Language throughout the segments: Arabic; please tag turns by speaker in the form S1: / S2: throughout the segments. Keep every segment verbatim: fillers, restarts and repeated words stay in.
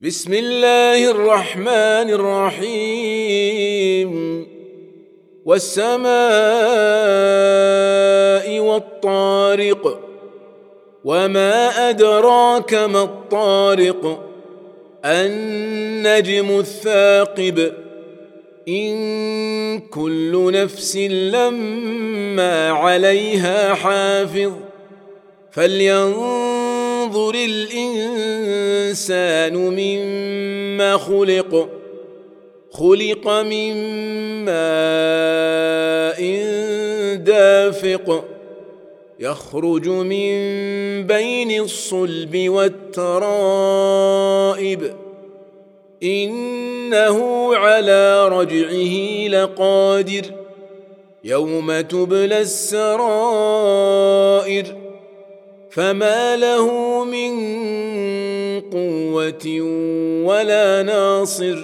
S1: بسم الله الرحمن الرحيم والسماء والطارق وما أدراك ما الطارق النجم الثاقب إن كل نفس لما عليها حافظ فلينظر الإنسان مما خلق خلق من ماء دافق يخرج من بين الصلب والترائب إنه على رجعه لقادر يوم تبلى السرائر فما له من قوة ولا ناصر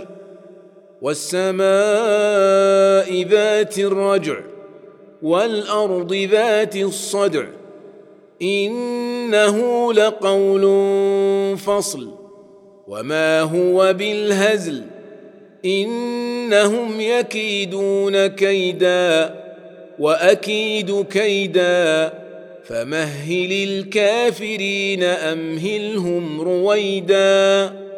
S1: والسماء ذات الرجع والأرض ذات الصدع إنه لقول فصل وما هو بالهزل إنهم يكيدون كيدا وأكيد كيدا فمهل الكافرين أمهلهم رويدا